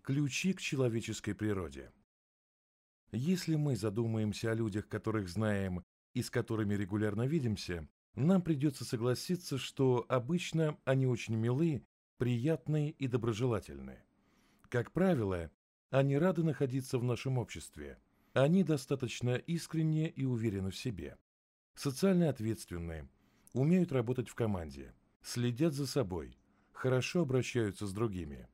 Ключи к человеческой природе. Если мы задумаемся о людях, которых знаем и с которыми регулярно видимся, нам придется согласиться, что обычно они очень милы, приятны и доброжелательны. Как правило, они рады находиться в нашем обществе. Они достаточно искренне и уверены в себе. Социально ответственны, умеют работать в команде, следят за собой, хорошо обращаются с другими.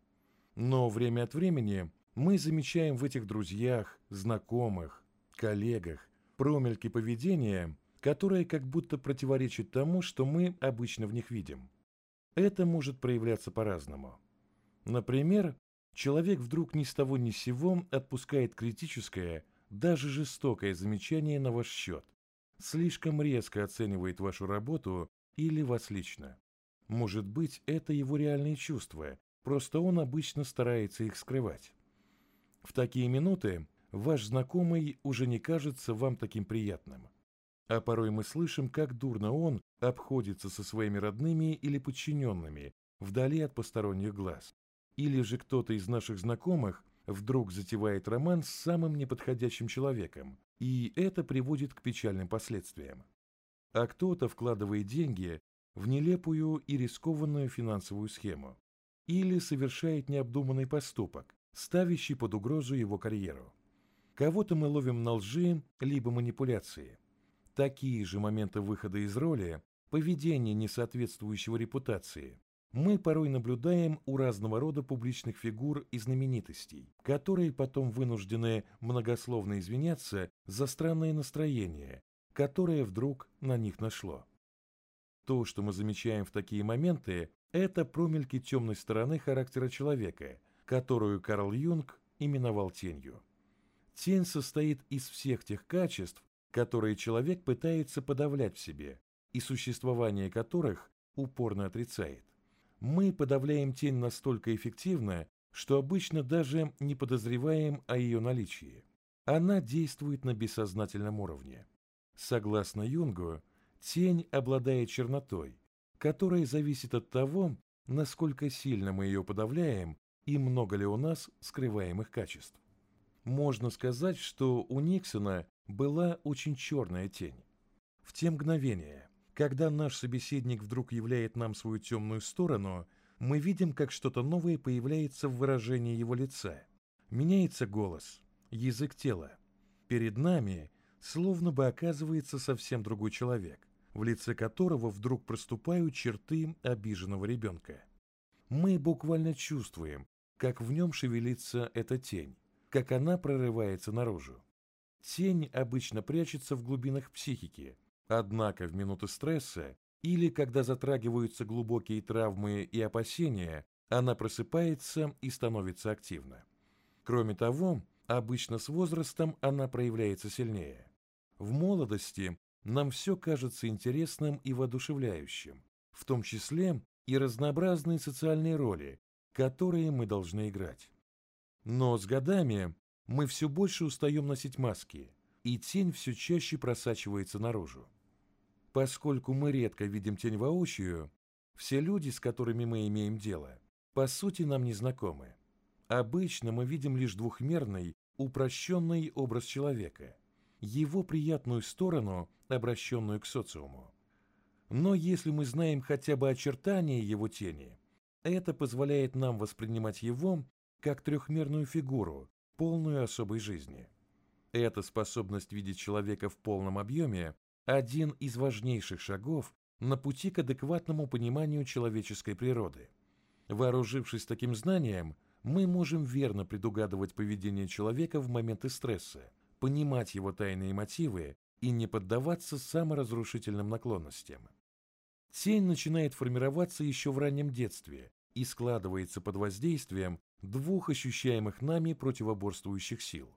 Но время от времени мы замечаем в этих друзьях, знакомых, коллегах промельки поведения, которое как будто противоречит тому, что мы обычно в них видим. Это может проявляться по-разному. Например, человек вдруг ни с того ни с сего отпускает критическое, даже жестокое замечание на ваш счет, слишком резко оценивает вашу работу или вас лично. Может быть, это его реальные чувства, просто он обычно старается их скрывать. В такие минуты ваш знакомый уже не кажется вам таким приятным. А порой мы слышим, как дурно он обходится со своими родными или подчиненными, вдали от посторонних глаз. Или же кто-то из наших знакомых вдруг затевает роман с самым неподходящим человеком, и это приводит к печальным последствиям. А кто-то вкладывает деньги в нелепую и рискованную финансовую схему. Или совершает необдуманный поступок, ставящий под угрозу его карьеру. Кого-то мы ловим на лжи, либо манипуляции. Такие же моменты выхода из роли, поведения, не соответствующего репутации, мы порой наблюдаем у разного рода публичных фигур и знаменитостей, которые потом вынуждены многословно извиняться за странное настроение, которое вдруг на них нашло. То, что мы замечаем в такие моменты, это промельки темной стороны характера человека, которую Карл Юнг именовал тенью. Тень состоит из всех тех качеств, которые человек пытается подавлять в себе, и существование которых упорно отрицает. Мы подавляем тень настолько эффективно, что обычно даже не подозреваем о ее наличии. Она действует на бессознательном уровне. Согласно Юнгу, тень обладает чернотой, которая зависит от того, насколько сильно мы ее подавляем и много ли у нас скрываемых качеств. Можно сказать, что у Никсона была очень черная тень. В те мгновения, когда наш собеседник вдруг являет нам свою темную сторону, мы видим, как что-то новое появляется в выражении его лица. Меняется голос, язык тела. Перед нами словно бы оказывается совсем другой человек, в лице которого вдруг проступают черты обиженного ребенка. Мы буквально чувствуем, как в нем шевелится эта тень, как она прорывается наружу. Тень обычно прячется в глубинах психики, однако в минуты стресса или когда затрагиваются глубокие травмы и опасения, она просыпается и становится активна. Кроме того, обычно с возрастом она проявляется сильнее. В молодости нам все кажется интересным и воодушевляющим, в том числе и разнообразные социальные роли, которые мы должны играть. Но с годами мы все больше устаем носить маски, и тень все чаще просачивается наружу. Поскольку мы редко видим тень воочию, все люди, с которыми мы имеем дело, по сути нам не знакомы. Обычно мы видим лишь двухмерный, упрощенный образ человека, его приятную сторону, обращенную к социуму. Но если мы знаем хотя бы очертания его тени, это позволяет нам воспринимать его как трехмерную фигуру, полную особой жизни. Эта способность видеть человека в полном объеме – один из важнейших шагов на пути к адекватному пониманию человеческой природы. Вооружившись таким знанием, мы можем верно предугадывать поведение человека в моменты стресса, понимать его тайные мотивы и не поддаваться саморазрушительным наклонностям. Тень начинает формироваться еще в раннем детстве и складывается под воздействием двух ощущаемых нами противоборствующих сил.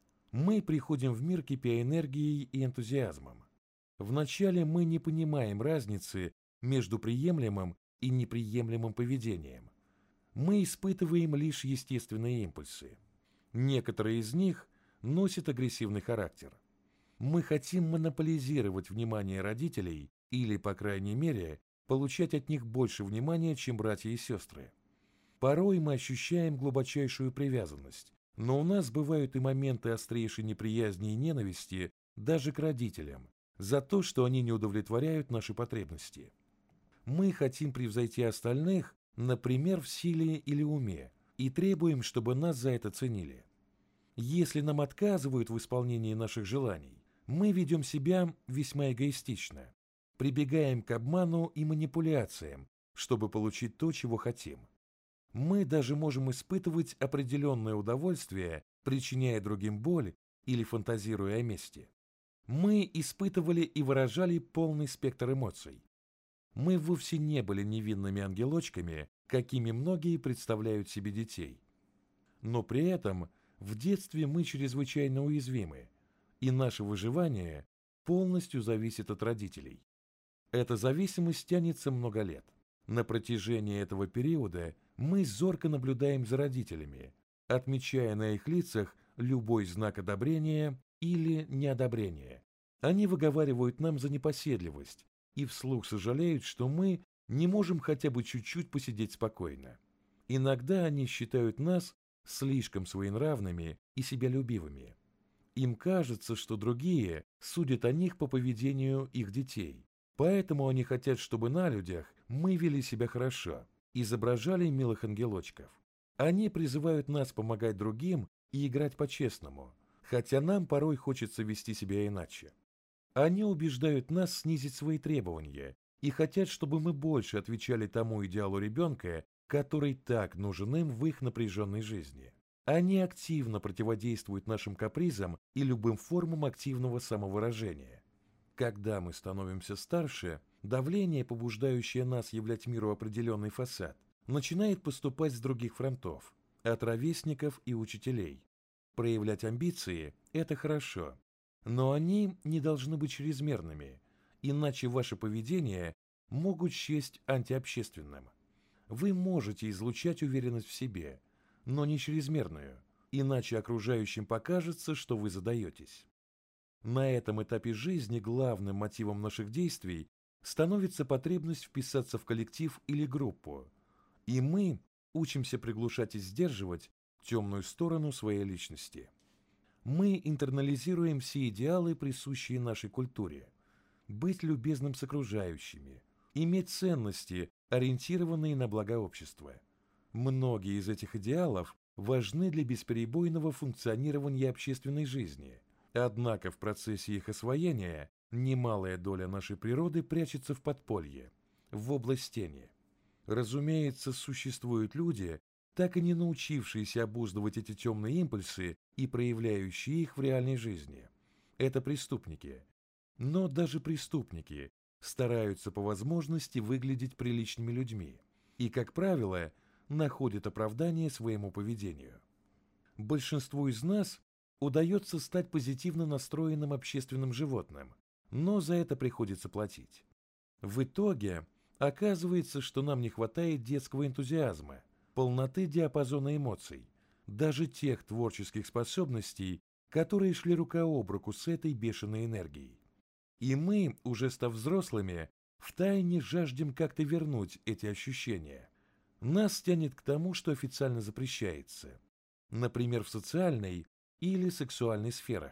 Мы приходим в мир кипя энергией и энтузиазмом. Вначале мы не понимаем разницы между приемлемым и неприемлемым поведением. Мы испытываем лишь естественные импульсы. Некоторые из них носят агрессивный характер. Мы хотим монополизировать внимание родителей или, по крайней мере, получать от них больше внимания, чем братья и сестры. Порой мы ощущаем глубочайшую привязанность, но у нас бывают и моменты острейшей неприязни и ненависти даже к родителям за то, что они не удовлетворяют наши потребности. Мы хотим превзойти остальных, например, в силе или уме, и требуем, чтобы нас за это ценили. Если нам отказывают в исполнении наших желаний, мы ведем себя весьма эгоистично, прибегаем к обману и манипуляциям, чтобы получить то, чего хотим. Мы даже можем испытывать определенное удовольствие, причиняя другим боль или фантазируя о мести. Мы испытывали и выражали полный спектр эмоций. Мы вовсе не были невинными ангелочками, какими многие представляют себе детей. Но при этом в детстве мы чрезвычайно уязвимы, и наше выживание полностью зависит от родителей. Эта зависимость тянется много лет. На протяжении этого периода мы зорко наблюдаем за родителями, отмечая на их лицах любой знак одобрения или неодобрения. Они выговаривают нам за непоседливость и вслух сожалеют, что мы не можем хотя бы чуть-чуть посидеть спокойно. Иногда они считают нас слишком своенравными и себялюбивыми. Им кажется, что другие судят о них по поведению их детей. Поэтому они хотят, чтобы на людях мы вели себя хорошо, изображали милых ангелочков. Они призывают нас помогать другим и играть по-честному, хотя нам порой хочется вести себя иначе. Они убеждают нас снизить свои требования и хотят, чтобы мы больше отвечали тому идеалу ребенка, который так нужен им в их напряженной жизни. Они активно противодействуют нашим капризам и любым формам активного самовыражения. Когда мы становимся старше, давление, побуждающее нас являть миру определенный фасад, начинает поступать с других фронтов, от ровесников и учителей. Проявлять амбиции – это хорошо, но они не должны быть чрезмерными, иначе ваше поведение могут счесть антиобщественным. Вы можете излучать уверенность в себе, но не чрезмерную, иначе окружающим покажется, что вы задаетесь. На этом этапе жизни главным мотивом наших действий становится потребность вписаться в коллектив или группу, и мы учимся приглушать и сдерживать темную сторону своей личности. Мы интернализируем все идеалы, присущие нашей культуре: быть любезным с окружающими, иметь ценности, ориентированные на благо общества. Многие из этих идеалов важны для бесперебойного функционирования общественной жизни. Однако в процессе их освоения немалая доля нашей природы прячется в подполье, в область тени. Разумеется, существуют люди, так и не научившиеся обуздывать эти темные импульсы и проявляющие их в реальной жизни. Это преступники. Но даже преступники стараются по возможности выглядеть приличными людьми и, как правило, находят оправдание своему поведению. Большинству из нас удается стать позитивно настроенным общественным животным, но за это приходится платить. В итоге оказывается, что нам не хватает детского энтузиазма, полноты диапазона эмоций, даже тех творческих способностей, которые шли рука об руку с этой бешеной энергией. И мы, уже став взрослыми, втайне жаждем как-то вернуть эти ощущения. Нас тянет к тому, что официально запрещается, например, в социальной или сексуальной сферах.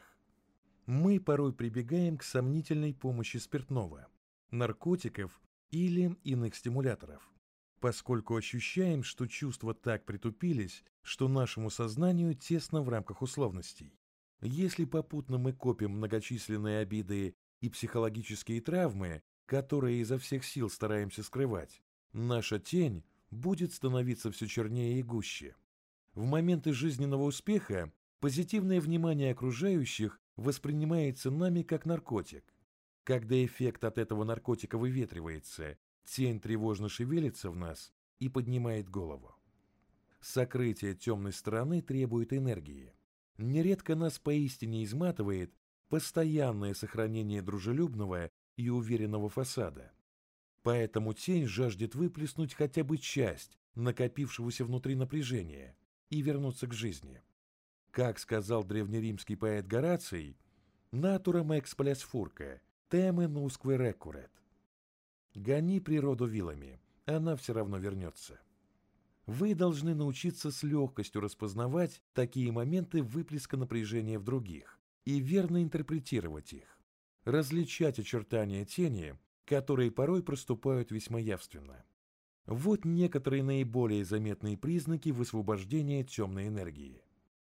Мы порой прибегаем к сомнительной помощи спиртного, наркотиков или иных стимуляторов, поскольку ощущаем, что чувства так притупились, что нашему сознанию тесно в рамках условностей. Если попутно мы копим многочисленные обиды и психологические травмы, которые изо всех сил стараемся скрывать, наша тень будет становиться все чернее и гуще. В моменты жизненного успеха позитивное внимание окружающих воспринимается нами как наркотик. Когда эффект от этого наркотика выветривается, тень тревожно шевелится в нас и поднимает голову. Сокрытие темной стороны требует энергии. Нередко нас поистине изматывает постоянное сохранение дружелюбного и уверенного фасада. Поэтому тень жаждет выплеснуть хотя бы часть накопившегося внутри напряжения и вернуться к жизни. Как сказал древнеримский поэт Гораций, «Натурам эксплес фурка, теме нускве рекурет». Гони природу вилами, она все равно вернется. Вы должны научиться с легкостью распознавать такие моменты выплеска напряжения в других и верно интерпретировать их, различать очертания тени, которые порой проступают весьма явственно. Вот некоторые наиболее заметные признаки высвобождения темной энергии.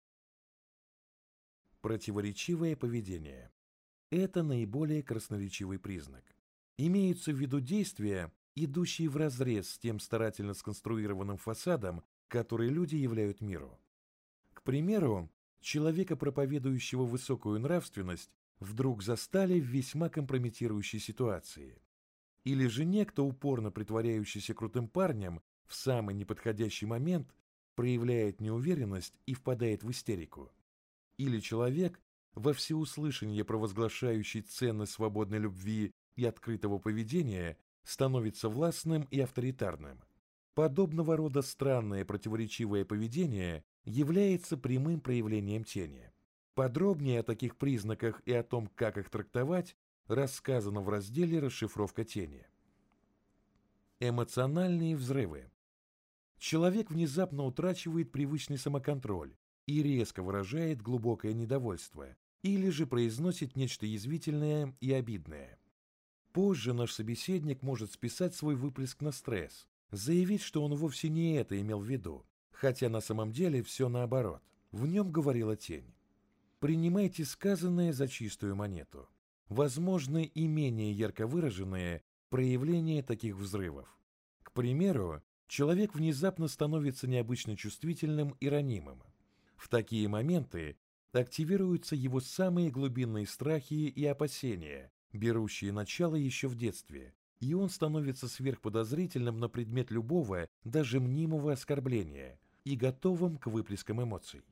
Противоречивое поведение. Это наиболее красноречивый признак. Имеются в виду действия, идущие вразрез с тем старательно сконструированным фасадом, который люди являют миру. К примеру, человека, проповедующего высокую нравственность, вдруг застали в весьма компрометирующей ситуации. Или же некто, упорно притворяющийся крутым парнем, в самый неподходящий момент проявляет неуверенность и впадает в истерику. Или человек, во всеуслышание провозглашающий ценность свободной любви и открытого поведения, становится властным и авторитарным. Подобного рода странное противоречивое поведение является прямым проявлением тени. Подробнее о таких признаках и о том, как их трактовать, рассказано в разделе «Расшифровка тени». Эмоциональные взрывы. Человек внезапно утрачивает привычный самоконтроль и резко выражает глубокое недовольство, или же произносит нечто язвительное и обидное. Позже наш собеседник может списать свой выплеск на стресс, заявить, что он вовсе не это имел в виду, хотя на самом деле все наоборот, в нем говорила тень. Принимайте сказанное за чистую монету. Возможны и менее ярко выраженные проявления таких взрывов. К примеру, человек внезапно становится необычно чувствительным и ранимым. В такие моменты активируются его самые глубинные страхи и опасения, берущие начало еще в детстве, и он становится сверхподозрительным на предмет любого, даже мнимого оскорбления, и готовым к выплескам эмоций.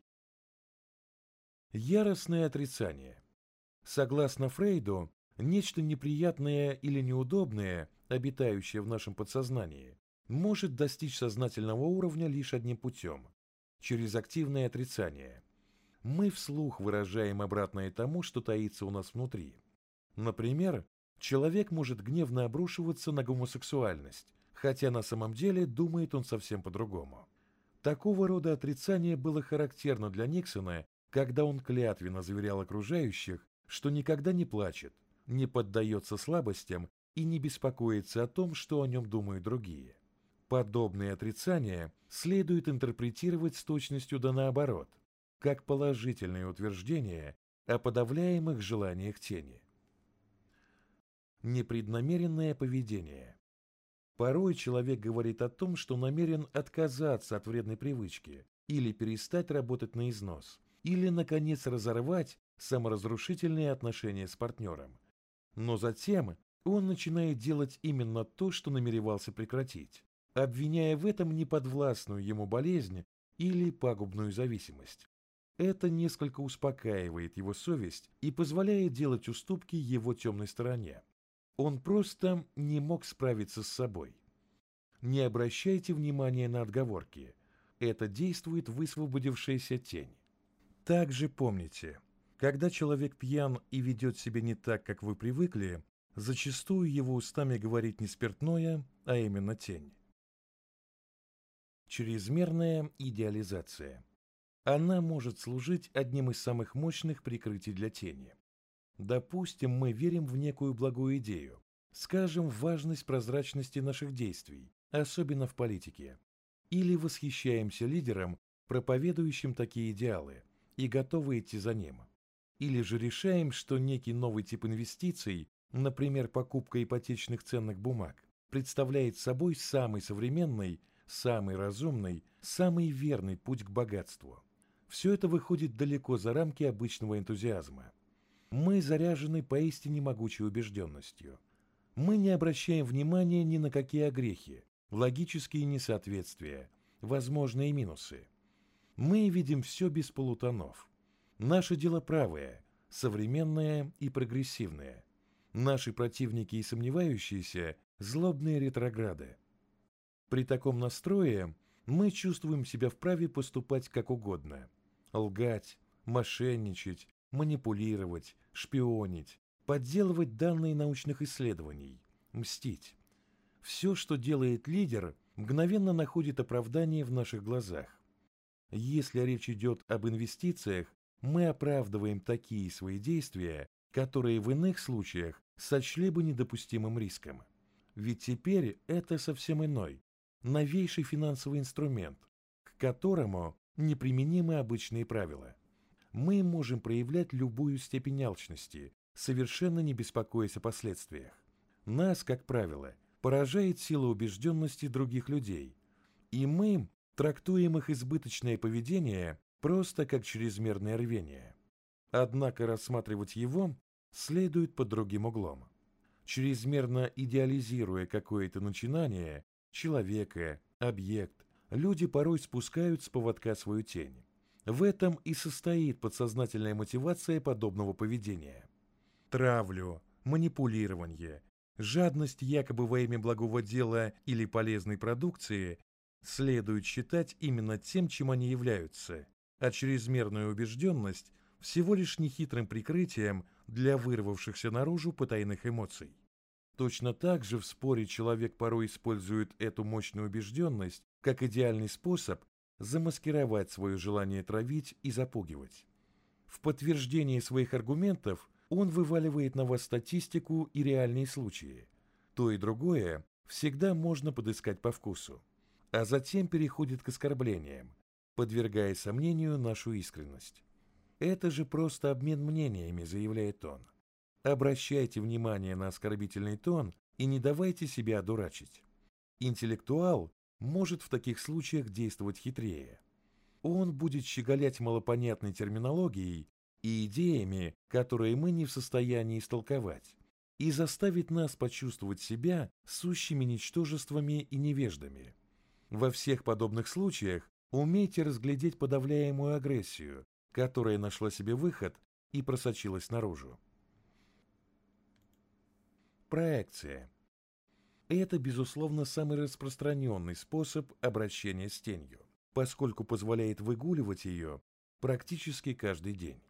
Яростное отрицание. Согласно Фрейду, нечто неприятное или неудобное, обитающее в нашем подсознании, может достичь сознательного уровня лишь одним путем – через активное отрицание. Мы вслух выражаем обратное тому, что таится у нас внутри. Например, человек может гневно обрушиваться на гомосексуальность, хотя на самом деле думает он совсем по-другому. Такого рода отрицание было характерно для Никсона, когда он клятвенно заверял окружающих, что никогда не плачет, не поддается слабостям и не беспокоится о том, что о нем думают другие. Подобные отрицания следует интерпретировать с точностью да наоборот, как положительные утверждения о подавляемых желаниях тени. Непреднамеренное поведение. Порой человек говорит о том, что намерен отказаться от вредной привычки или перестать работать на износ, или, наконец, разорвать саморазрушительные отношения с партнером. Но затем он начинает делать именно то, что намеревался прекратить, обвиняя в этом неподвластную ему болезнь или пагубную зависимость. Это несколько успокаивает его совесть и позволяет делать уступки его темной стороне. Он просто не мог справиться с собой. Не обращайте внимания на отговорки. Это действует высвободившаяся тень. Также помните, когда человек пьян и ведет себя не так, как вы привыкли, зачастую его устами говорит не спиртное, а именно тень. Чрезмерная идеализация. Она может служить одним из самых мощных прикрытий для тени. Допустим, мы верим в некую благую идею, скажем, в важность прозрачности наших действий, особенно в политике, или восхищаемся лидером, проповедующим такие идеалы, и готовы идти за ним. Или же решаем, что некий новый тип инвестиций, например, покупка ипотечных ценных бумаг, представляет собой самый современный, самый разумный, самый верный путь к богатству. Все это выходит далеко за рамки обычного энтузиазма. Мы заряжены поистине могучей убежденностью. Мы не обращаем внимания ни на какие огрехи, логические несоответствия, возможные минусы. Мы видим все без полутонов. Наше дело правое, современное и прогрессивное. Наши противники и сомневающиеся – злобные ретрограды. При таком настрое мы чувствуем себя вправе поступать как угодно. Лгать, мошенничать, манипулировать, шпионить, подделывать данные научных исследований, мстить. Все, что делает лидер, мгновенно находит оправдание в наших глазах. Если речь идет об инвестициях, мы оправдываем такие свои действия, которые в иных случаях сочли бы недопустимым риском. Ведь теперь это совсем иной, новейший финансовый инструмент, к которому неприменимы обычные правила. Мы можем проявлять любую степень алчности, совершенно не беспокоясь о последствиях. Нас, как правило, поражает сила убежденности других людей, и мы трактуем их избыточное поведение просто как чрезмерное рвение. Однако рассматривать его следует под другим углом. Чрезмерно идеализируя какое-то начинание, человека, объект, люди порой спускают с поводка свою тень. В этом и состоит подсознательная мотивация подобного поведения. Травлю, манипулирование, жадность якобы во имя благого дела или полезной продукции следует считать именно тем, чем они являются, а чрезмерную убежденность всего лишь нехитрым прикрытием для вырвавшихся наружу потайных эмоций. Точно так же в споре человек порой использует эту мощную убежденность как идеальный способ замаскировать свое желание травить и запугивать. В подтверждении своих аргументов он вываливает на вас статистику и реальные случаи. То и другое всегда можно подыскать по вкусу. А затем переходит к оскорблениям, подвергая сомнению нашу искренность. «Это же просто обмен мнениями», — заявляет он. Обращайте внимание на оскорбительный тон и не давайте себя одурачить. Интеллектуал может в таких случаях действовать хитрее. Он будет щеголять малопонятной терминологией и идеями, которые мы не в состоянии истолковать, и заставит нас почувствовать себя сущими ничтожествами и невеждами. Во всех подобных случаях умейте разглядеть подавляемую агрессию, которая нашла себе выход и просочилась наружу. Проекция. Это, безусловно, самый распространенный способ обращения с тенью, поскольку позволяет выгуливать ее практически каждый день.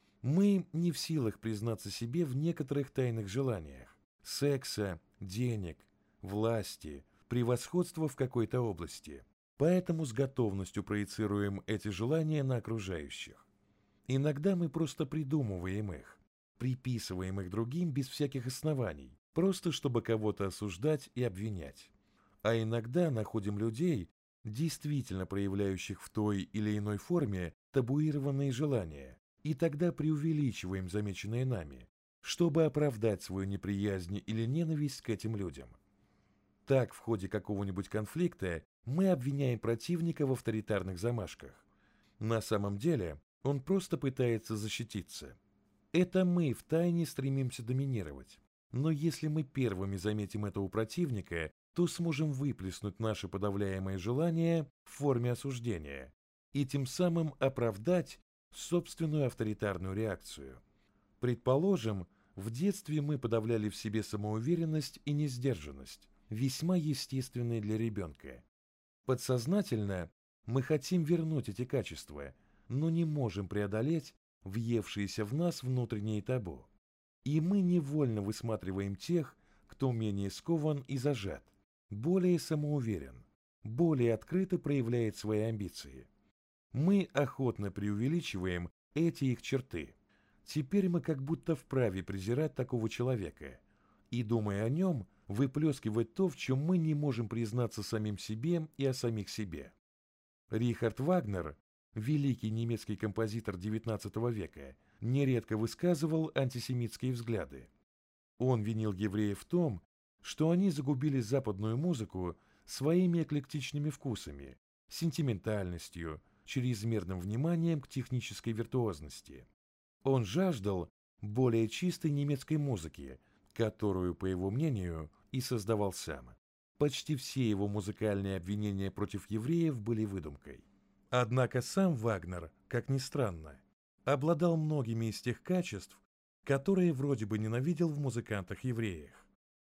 Мы не в силах признаться себе в некоторых тайных желаниях – секса, денег, власти, превосходства в какой-то области, поэтому с готовностью проецируем эти желания на окружающих. Иногда мы просто придумываем их, приписываем их другим без всяких оснований, просто чтобы кого-то осуждать и обвинять. А иногда находим людей, действительно проявляющих в той или иной форме табуированные желания, и тогда преувеличиваем замеченное нами, чтобы оправдать свою неприязнь или ненависть к этим людям. Так, в ходе какого-нибудь конфликта мы обвиняем противника в авторитарных замашках. На самом деле он просто пытается защититься. Это мы втайне стремимся доминировать. Но если мы первыми заметим это у противника, то сможем выплеснуть наше подавляемое желание в форме осуждения и тем самым оправдать собственную авторитарную реакцию. Предположим, в детстве мы подавляли в себе самоуверенность и несдержанность, весьма естественные для ребенка. Подсознательно мы хотим вернуть эти качества, но не можем преодолеть въевшиеся в нас внутренние табу. И мы невольно высматриваем тех, кто менее скован и зажат, более самоуверен, более открыто проявляет свои амбиции. Мы охотно преувеличиваем эти их черты. Теперь мы как будто вправе презирать такого человека и, думая о нем, выплескивать то, в чем мы не можем признаться самим себе и о самих себе. Рихард Вагнер, великий немецкий композитор XIX века, нередко высказывал антисемитские взгляды. Он винил евреев в том, что они загубили западную музыку своими эклектичными вкусами, сентиментальностью, чрезмерным вниманием к технической виртуозности. Он жаждал более чистой немецкой музыки, которую, по его мнению, и создавал сам. Почти все его музыкальные обвинения против евреев были выдумкой. Однако сам Вагнер, как ни странно, обладал многими из тех качеств, которые вроде бы ненавидел в музыкантах-евреях.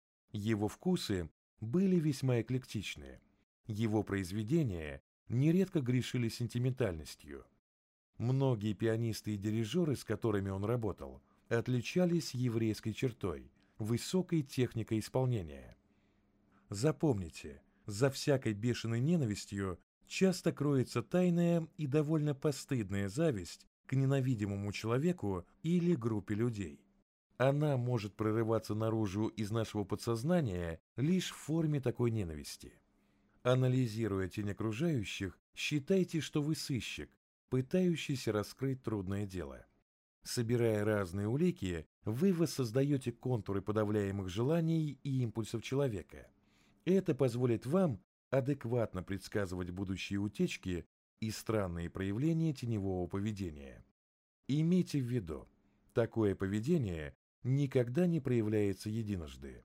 Его вкусы были весьма эклектичны. Его произведения нередко грешили сентиментальностью. Многие пианисты и дирижеры, с которыми он работал, отличались еврейской чертой – высокой техникой исполнения. Запомните, За всякой бешеной ненавистью часто кроется тайная и довольно постыдная зависть к ненавидимому человеку или группе людей. Она может прорываться наружу из нашего подсознания лишь в форме такой ненависти. Анализируя тень окружающих, считайте, что вы сыщик, пытающийся раскрыть трудное дело. Собирая разные улики, вы воссоздаете контуры подавляемых желаний и импульсов человека. Это позволит вам адекватно предсказывать будущие утечки и странные проявления теневого поведения. Имейте в виду, такое поведение никогда не проявляется единожды.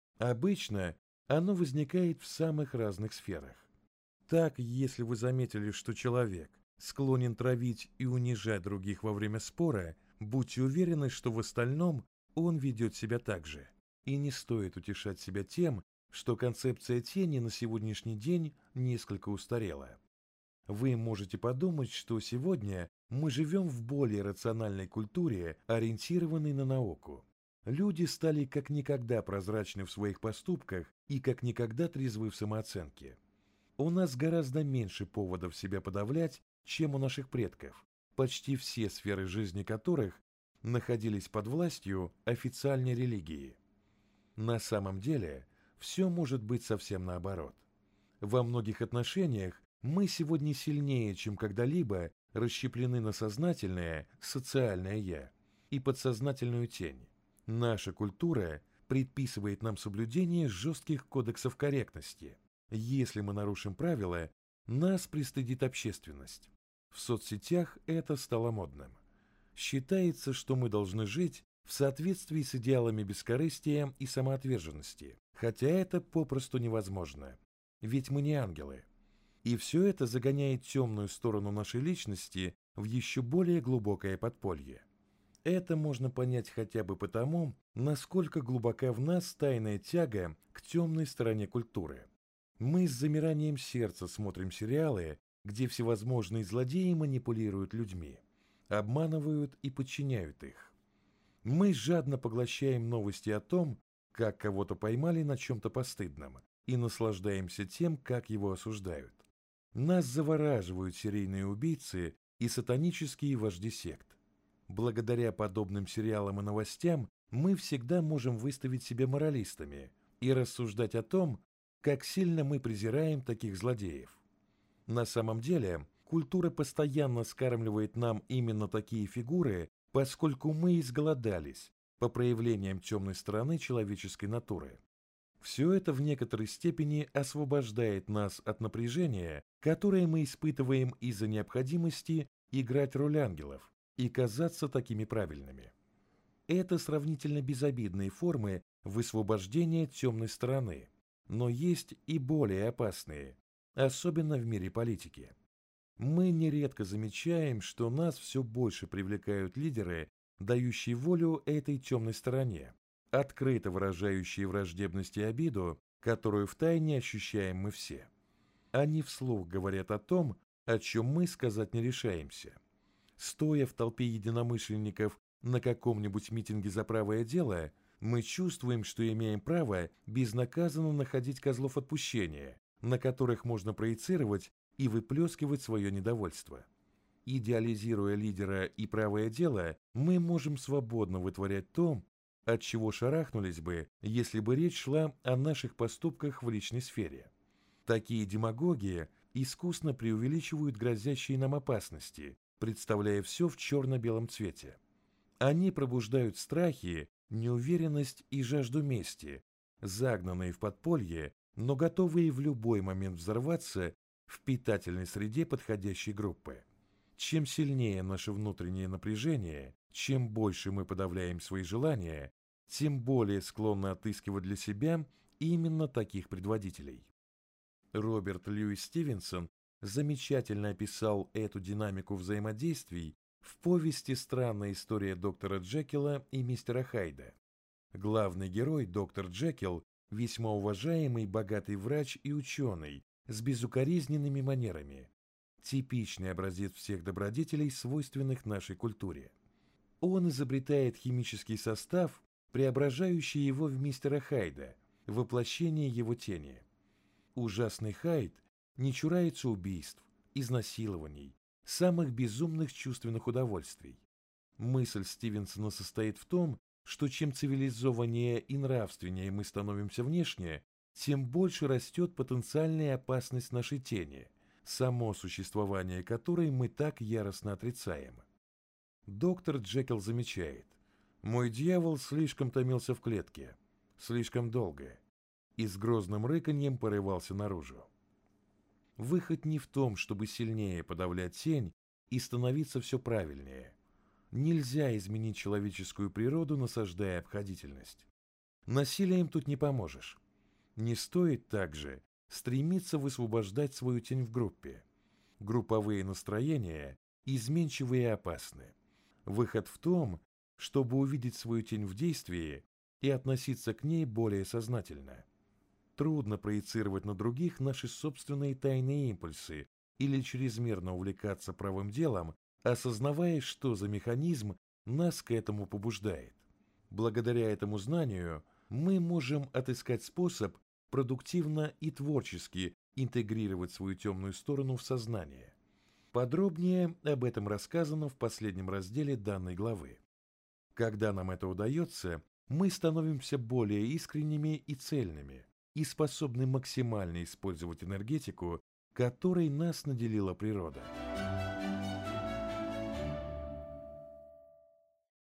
Обычно оно возникает в самых разных сферах. Так, если вы заметили, что человек склонен травить и унижать других во время спора, будьте уверены, что в остальном он ведет себя так же. И не стоит утешать себя тем, что концепция тени на сегодняшний день несколько устарела. Вы можете подумать, что сегодня мы живем в более рациональной культуре, ориентированной на науку. Люди стали как никогда прозрачны в своих поступках и как никогда трезвы в самооценке. У нас гораздо меньше поводов себя подавлять, чем у наших предков, почти все сферы жизни которых находились под властью официальной религии. На самом деле, все может быть совсем наоборот. Во многих отношениях мы сегодня сильнее, чем когда-либо, расщеплены на сознательное, социальное «я» и подсознательную тень. Наша культура предписывает нам соблюдение жестких кодексов корректности. Если мы нарушим правила, нас пристыдит общественность. В соцсетях это стало модным. Считается, что мы должны жить в соответствии с идеалами бескорыстия и самоотверженности, хотя это попросту невозможно, ведь мы не ангелы. И все это загоняет темную сторону нашей личности в еще более глубокое подполье. Это можно понять хотя бы потому, насколько глубока в нас тайная тяга к темной стороне культуры. Мы с замиранием сердца смотрим сериалы, где всевозможные злодеи манипулируют людьми, обманывают и подчиняют их. Мы жадно поглощаем новости о том, как кого-то поймали на чем-то постыдном, и наслаждаемся тем, как его осуждают. Нас завораживают серийные убийцы и сатанические вожди сект. Благодаря подобным сериалам и новостям мы всегда можем выставить себя моралистами и рассуждать о том, как сильно мы презираем таких злодеев. На самом деле, культура постоянно скармливает нам именно такие фигуры, поскольку мы изголодались по проявлениям темной стороны человеческой натуры. Все это в некоторой степени освобождает нас от напряжения, которое мы испытываем из-за необходимости играть роль ангелов и казаться такими правильными. Это сравнительно безобидные формы высвобождения темной стороны, но есть и более опасные, особенно в мире политики. Мы нередко замечаем, что нас все больше привлекают лидеры, дающие волю этой темной стороне, открыто выражающие враждебность и обиду, которую втайне ощущаем мы все. Они вслух говорят о том, о чем мы сказать не решаемся. Стоя в толпе единомышленников на каком-нибудь митинге за правое дело, мы чувствуем, что имеем право безнаказанно находить козлов отпущения, на которых можно проецировать и выплескивать свое недовольство. Идеализируя лидера и правое дело, мы можем свободно вытворять то, от чего шарахнулись бы, если бы речь шла о наших поступках в личной сфере. Такие демагоги искусно преувеличивают грозящие нам опасности, представляя все в черно-белом цвете. Они пробуждают страхи, неуверенность и жажду мести, загнанные в подполье, но готовые в любой момент взорваться в питательной среде подходящей группы. Чем сильнее наше внутреннее напряжение, чем больше мы подавляем свои желания, тем более склонны отыскивать для себя именно таких предводителей. Роберт Льюис Стивенсон замечательно описал эту динамику взаимодействий в повести «Странная история доктора Джекила и мистера Хайда». Главный герой, доктор Джекил, весьма уважаемый, богатый врач и ученый с безукоризненными манерами, типичный образец всех добродетелей, свойственных нашей культуре. Он изобретает химический состав, преображающий его в мистера Хайда, воплощение его тени. Ужасный Хайд не чурается убийств, изнасилований, самых безумных чувственных удовольствий. Мысль Стивенсона состоит в том, что чем цивилизованнее и нравственнее мы становимся внешне, тем больше растет потенциальная опасность нашей тени, само существование которой мы так яростно отрицаем. Доктор Джекил замечает: «Мой дьявол слишком томился в клетке, слишком долго, и с грозным рыканьем порывался наружу». Выход не в том, чтобы сильнее подавлять тень и становиться все правильнее. Нельзя изменить человеческую природу, насаждая обходительность. Насилием тут не поможешь. Не стоит также стремиться высвобождать свою тень в группе. Групповые настроения изменчивы и опасны. Выход в том, чтобы увидеть свою тень в действии и относиться к ней более сознательно. Трудно проецировать на других наши собственные тайные импульсы или чрезмерно увлекаться правым делом, осознавая, что за механизм нас к этому побуждает. Благодаря этому знанию мы можем отыскать способ продуктивно и творчески интегрировать свою темную сторону в сознание. Подробнее об этом рассказано в последнем разделе данной главы. Когда нам это удается, мы становимся более искренними и цельными, и способны максимально использовать энергетику, которой нас наделила природа.